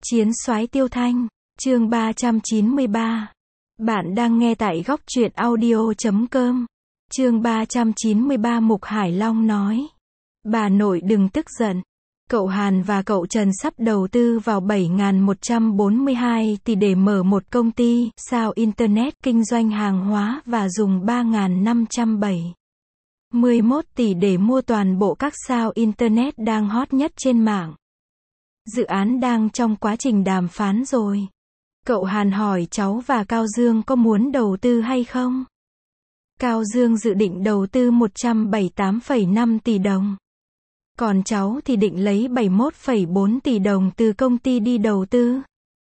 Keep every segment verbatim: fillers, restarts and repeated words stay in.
Chiến soái Tiêu Thanh, chương ba trăm chín mươi ba. Bạn đang nghe tại góc truyện audio chấm com. Chương ba trăm chín mươi ba. Mục Hải Long nói: Bà nội đừng tức giận. Cậu Hàn và cậu Trần sắp đầu tư vào bảy nghìn một trăm bốn mươi hai tỷ để mở một công ty sao Internet kinh doanh hàng hóa và dùng ba nghìn năm trăm bảy mươi mốt tỷ để mua toàn bộ các sao Internet đang hot nhất trên mạng. Dự án đang trong quá trình đàm phán rồi. Cậu Hàn hỏi cháu và Cao Dương có muốn đầu tư hay không? Cao Dương dự định đầu tư một trăm bảy mươi tám phẩy năm tỷ đồng. Còn cháu thì định lấy bảy mươi mốt phẩy bốn tỷ đồng từ công ty đi đầu tư.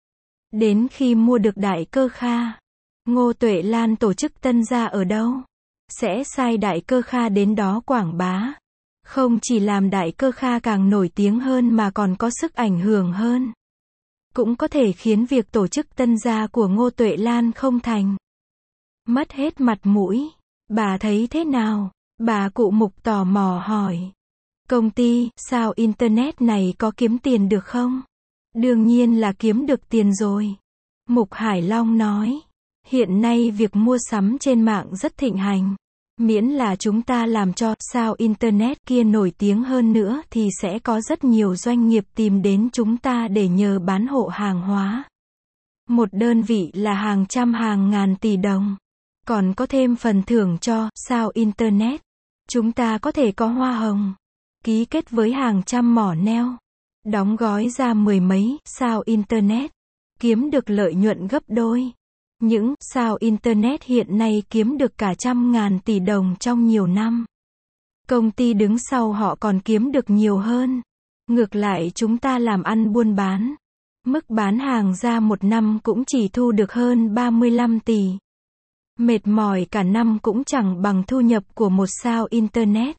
Đến khi mua được Đại Cơ Kha, Ngô Tuệ Lan tổ chức tân gia ở đâu? Sẽ sai Đại Cơ Kha đến đó quảng bá. Không chỉ làm Đại Cơ Kha càng nổi tiếng hơn mà còn có sức ảnh hưởng hơn. Cũng có thể khiến việc tổ chức tân gia của Ngô Tuệ Lan không thành. Mất hết mặt mũi. Bà thấy thế nào? Bà cụ Mục tò mò hỏi. Công ty sao Internet này có kiếm tiền được không? Đương nhiên là kiếm được tiền rồi. Mục Hải Long nói. Hiện nay việc mua sắm trên mạng rất thịnh hành. Miễn là chúng ta làm cho sao Internet kia nổi tiếng hơn nữa thì sẽ có rất nhiều doanh nghiệp tìm đến chúng ta để nhờ bán hộ hàng hóa. Một đơn vị là hàng trăm hàng ngàn tỷ đồng. Còn có thêm phần thưởng cho sao Internet. Chúng ta có thể có hoa hồng. Ký kết với hàng trăm mỏ neo. Đóng gói ra mười mấy sao Internet. Kiếm được lợi nhuận gấp đôi. Những sao Internet hiện nay kiếm được cả trăm ngàn tỷ đồng trong nhiều năm. Công ty đứng sau họ còn kiếm được nhiều hơn. Ngược lại chúng ta làm ăn buôn bán. Mức bán hàng ra một năm cũng chỉ thu được hơn ba mươi lăm tỷ. Mệt mỏi cả năm cũng chẳng bằng thu nhập của một sao Internet.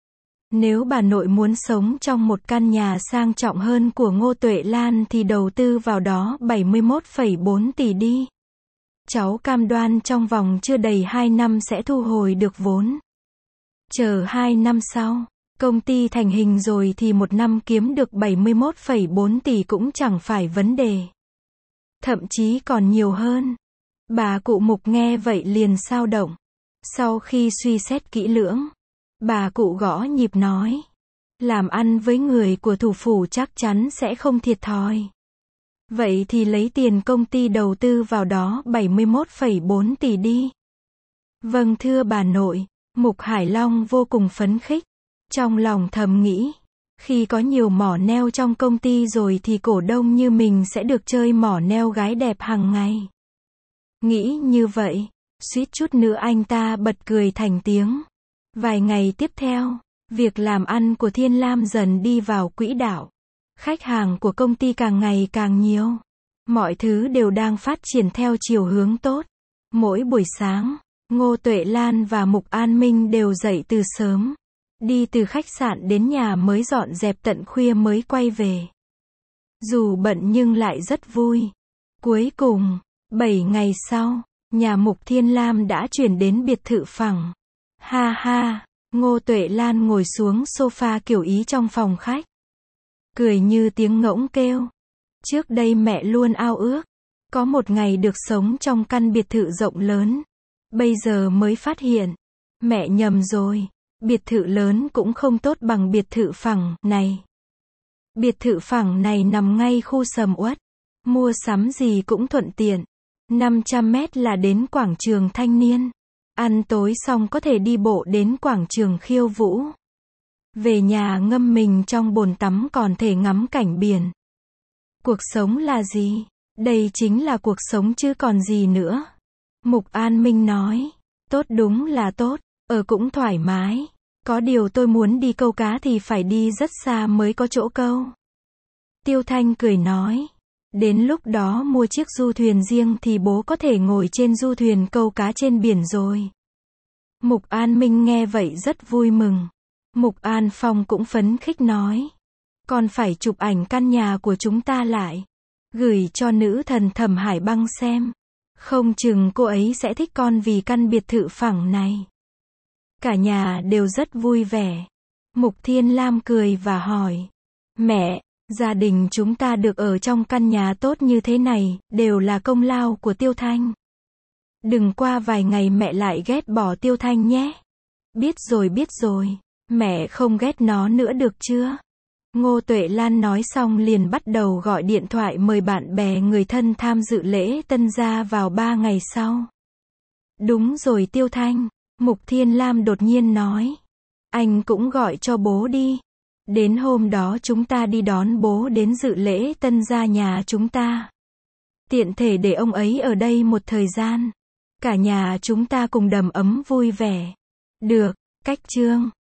Nếu bà nội muốn sống trong một căn nhà sang trọng hơn của Ngô Tuệ Lan thì đầu tư vào đó bảy mươi mốt phẩy bốn tỷ đi. Cháu cam đoan trong vòng chưa đầy hai năm sẽ thu hồi được vốn. Chờ hai năm sau, công ty thành hình rồi thì một năm kiếm được bảy mươi mốt phẩy bốn tỷ cũng chẳng phải vấn đề. Thậm chí còn nhiều hơn. Bà cụ Mục nghe vậy liền xao động. Sau khi suy xét kỹ lưỡng, bà cụ gõ nhịp nói. Làm ăn với người của thủ phủ chắc chắn sẽ không thiệt thòi. Vậy thì lấy tiền công ty đầu tư vào đó bảy mươi mốt phẩy bốn tỷ đi. Vâng thưa bà nội. Mục Hải Long vô cùng phấn khích. Trong lòng thầm nghĩ. Khi có nhiều mỏ neo trong công ty rồi thì cổ đông như mình sẽ được chơi mỏ neo gái đẹp hàng ngày. Nghĩ như vậy, suýt chút nữa anh ta bật cười thành tiếng. Vài ngày tiếp theo, việc làm ăn của Thiên Lam dần đi vào quỹ đạo. Khách hàng của công ty càng ngày càng nhiều. Mọi thứ đều đang phát triển theo chiều hướng tốt. Mỗi buổi sáng, Ngô Tuệ Lan và Mục An Minh đều dậy từ sớm. Đi từ khách sạn đến nhà mới dọn dẹp tận khuya mới quay về. Dù bận nhưng lại rất vui. Cuối cùng, bảy ngày sau, nhà Mục Thiên Lam đã chuyển đến biệt thự phẳng. Ha ha, Ngô Tuệ Lan ngồi xuống sofa kiểu Ý trong phòng khách. Cười như tiếng ngỗng kêu. Trước đây mẹ luôn ao ước. Có một ngày được sống trong căn biệt thự rộng lớn. Bây giờ mới phát hiện. Mẹ nhầm rồi. Biệt thự lớn cũng không tốt bằng biệt thự phẳng này. Biệt thự phẳng này nằm ngay khu sầm uất. Mua sắm gì cũng thuận tiện. năm trăm mét là đến quảng trường Thanh Niên. Ăn tối xong có thể đi bộ đến quảng trường Khiêu Vũ. Về nhà ngâm mình trong bồn tắm còn thể ngắm cảnh biển. Cuộc sống là gì? Đây chính là cuộc sống chứ còn gì nữa. Mục An Minh nói. Tốt đúng là tốt, ở cũng thoải mái. Có điều tôi muốn đi câu cá thì phải đi rất xa mới có chỗ câu. Tiêu Thanh cười nói. Đến lúc đó mua chiếc du thuyền riêng thì bố có thể ngồi trên du thuyền câu cá trên biển rồi. Mục An Minh nghe vậy rất vui mừng. Mục An Phong cũng phấn khích nói. Con phải chụp ảnh căn nhà của chúng ta lại. Gửi cho nữ thần Thẩm Hải Băng xem. Không chừng cô ấy sẽ thích con vì căn biệt thự phẳng này. Cả nhà đều rất vui vẻ. Mục Thiên Lam cười và hỏi. Mẹ, Gia đình chúng ta được ở trong căn nhà tốt như thế này, đều là công lao của Tiêu Thanh. Đừng qua vài ngày mẹ lại ghét bỏ Tiêu Thanh nhé. Biết rồi biết rồi, mẹ không ghét nó nữa được chưa? Ngô Tuệ Lan nói xong liền bắt đầu gọi điện thoại mời bạn bè người thân tham dự lễ tân gia vào ba ngày sau. Đúng rồi Tiêu Thanh, Mục Thiên Lam đột nhiên nói. Anh cũng gọi cho bố đi. Đến hôm đó chúng ta đi đón bố đến dự lễ tân gia nhà chúng ta. Tiện thể để ông ấy ở đây một thời gian. Cả nhà chúng ta cùng đầm ấm vui vẻ. Được, cách chương.